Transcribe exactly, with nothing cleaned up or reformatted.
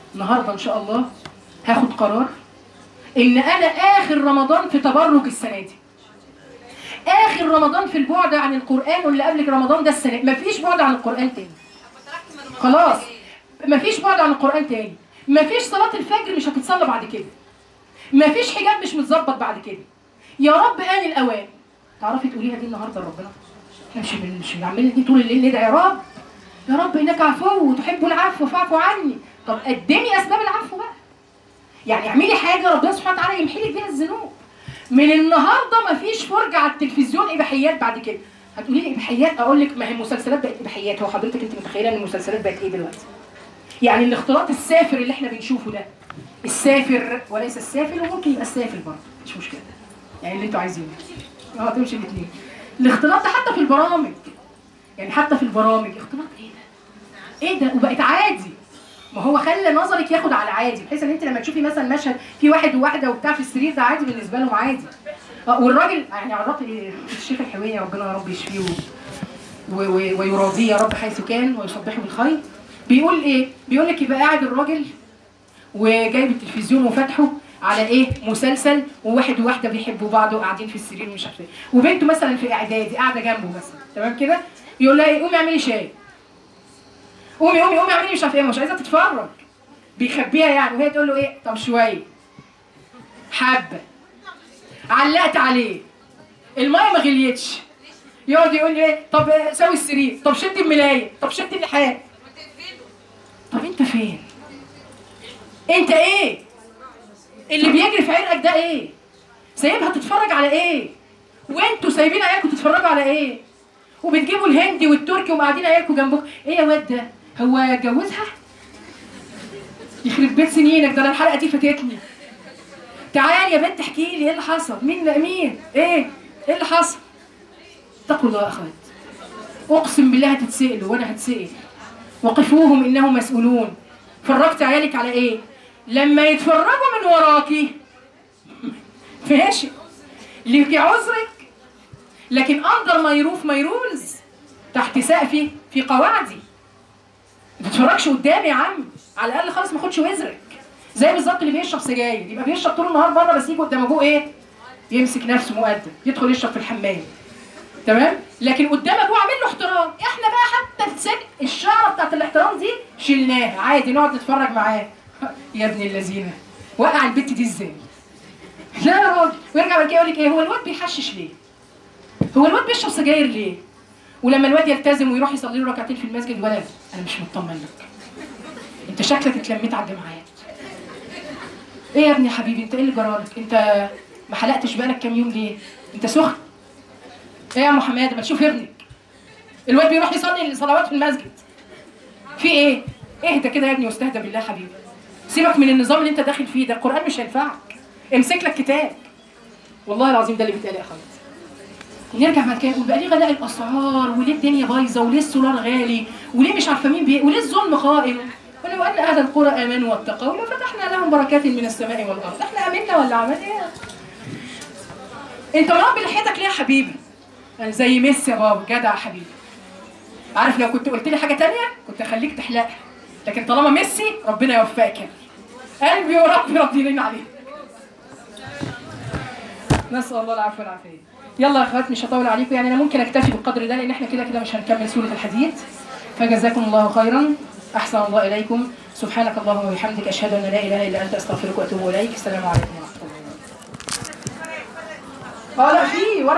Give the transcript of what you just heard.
النهارده ان شاء الله هاخد قرار ان انا اخر رمضان في تبرج السنه دي، اخر رمضان في البعد عن القران، واللي قبلك رمضان ده السنه مفيش بعد عن القران تاني. خلاص مفيش بعد عن القران تاني، مفيش صلاه الفجر مش هتتصلى بعد كده، مفيش حجاب مش متظبط بعد كده. يا رب آن الأوان. تعرفي تقوليها دي النهارده لربنا؟ احنا مش مش بنعمل دي طول الليل ندعي يا رب يا رب انك عفو وتحب العفو فاعفو عني. طب قدمي اسباب العفو بقى. يعني اعملي حاجه ربنا سبحانه وتعالى يمحي لك بيها الذنوب. من النهارده مفيش فرجه على التلفزيون اباحيات بعد كده. هتقولي لي اباحيات، اقول لك ما هي المسلسلات بقت اباحيات. هو حضرتك انت متخيله ان المسلسلات بقت ايه دلوقتي؟ يعني الاختلاط السافر اللي احنا بنشوفه ده، السافر وليس السافل، وممكن يبقى السافل برضه مش مشكله. يعني اللي انتوا عايزينه. اه تمشي الاثنين. الاختلاط ده حتى في البرامج. يعني حتى في البرامج اختلاط ايه ده؟ ايه ده؟ وبقت عادي. ما هو خلى نظرك ياخد على عادي، بحيث ان انت لما تشوفي مثلا مشهد في واحد وواحده وبتاع في السرير ده عادي بالنسبه لهم عادي. اه والراجل يعني على الراجل الشيخ الحويني ربنا يا رب يشفيه ويراضيه يا رب حيث كان ويصبحه بالخير. بيقول ايه؟ بيقول لك يبقى قاعد الراجل وجايب التلفزيون وفتحه على ايه؟ مسلسل، وواحد وواحده بيحبوا بعض وقاعدين في السرير ومش عارفه ايه، وبنته مثلا في اعدادي قاعده جنبه مثلا، تمام كده؟ يقول لها ايه؟ قومي اعملي شاي. قومي قومي قومي اعملي مش عارفه ايه، مش عايزه تتفرج. بيخبيها يعني، وهي تقول له ايه؟ طب شويه. حبه. علقت عليه. الميه ما غليتش. يقعد يقول لي ايه؟ طب سوي السرير، طب شدي الملايه، طب شدي اللحاف. طب انت فين؟ انت ايه؟ اللي بيجري في عرقك ده ايه؟ سايبها تتفرج على ايه؟ وانتوا سايبين عيالكم تتفرجوا على ايه؟ وبتجيبوا الهندي والتركي وقاعدين عيالكم جنبكم، ايه يا واد ده؟ هو اتجوزها؟ يخرب بيت سنينك، ده انا الحلقه دي فاتتني. تعالي يا بنت احكي لي ايه اللي حصل؟ مين مين؟ ايه؟ ايه اللي حصل؟ اتقوا الله يا اخوات. اقسم بالله هتتسألوا وانا هتسأل. وقفوهم انهم مسؤولون. فرجت عيالك على ايه؟ لما يتفرجوا من وراكي ماشي ليكي عذرك، لكن اندر ماي روف ماي رولز، تحت سقفي في قواعدي. ما تتفرجش قدامي يا عم، على الاقل خالص ما اخدش وزرك. زي بالظبط اللي بيشرب سجاير، يبقى بيشرب طول النهار بره، بس يجي قدام ابوه ايه؟ يمسك نفسه مؤدب، يدخل يشرب في الحمام. تمام؟ لكن قدام ابوه عامل له احترام. احنا بقى حتى السن الشعره بتاعت الاحترام دي شلناها، عادي نقعد نتفرج معاه. يا ابن اللذينه، وقع البت دي ازاي؟ لا يا راجل. ويرجع بعد كده يقول لك ايه؟ هو الواد بيحشش ليه؟ هو الواد بيشرب سجاير ليه؟ ولما الواد يلتزم ويروح يصلي له ركعتين في المسجد، الولد انا مش مطمن لك. انت شكلك اتلميت على الجماعات. ايه يا ابني يا حبيبي، انت ايه اللي جرالك؟ انت ما حلقتش بقالك كام يوم ليه؟ انت سخن؟ ايه يا ام حماده ما تشوف ابنك. الواد بيروح يصلي الصلوات في المسجد. في ايه؟ اهدى كده يا ابني واستهدى بالله يا حبيبي. سيبك من النظام اللي انت داخل فيه ده، القرآن مش هينفعك. امسك لك كتاب. والله العظيم ده اللي بيتقال يا اخوات. نرجع بعد كده نقول بقى ليه غلاء الاسعار، وليه الدنيا بايظه، وليه السولار غالي، وليه مش عارفه مين بيه، وليه الظلم قائم. ولو ان اهل القرى امنوا واتقوا لفتحنا لهم بركات من السماء والارض. احنا امنا ولا عملنا ايه؟ انت مربي لحيتك ليه يا حبيبي؟ يعني زي ميسي يا بابا، جدع يا حبيبي. عارف لو كنت قلت لي حاجه ثانيه كنت اخليك تحلقها، لكن طالما ميسي ربنا يوفقك يعني. قلبي وربي راضيين عليه. نسال الله العفو والعافيه. يلا يا اخوات مش هطول عليكم، يعني انا ممكن اكتفي بالقدر ده لان احنا كده كده مش هنكمل سوره الحديد. فجزاكم الله خيرا، احسن الله اليكم. سبحانك اللهم وبحمدك، اشهد ان لا اله الا انت، استغفرك واتوب اليك. السلام عليكم ورحمه الله. اه لا في ورق.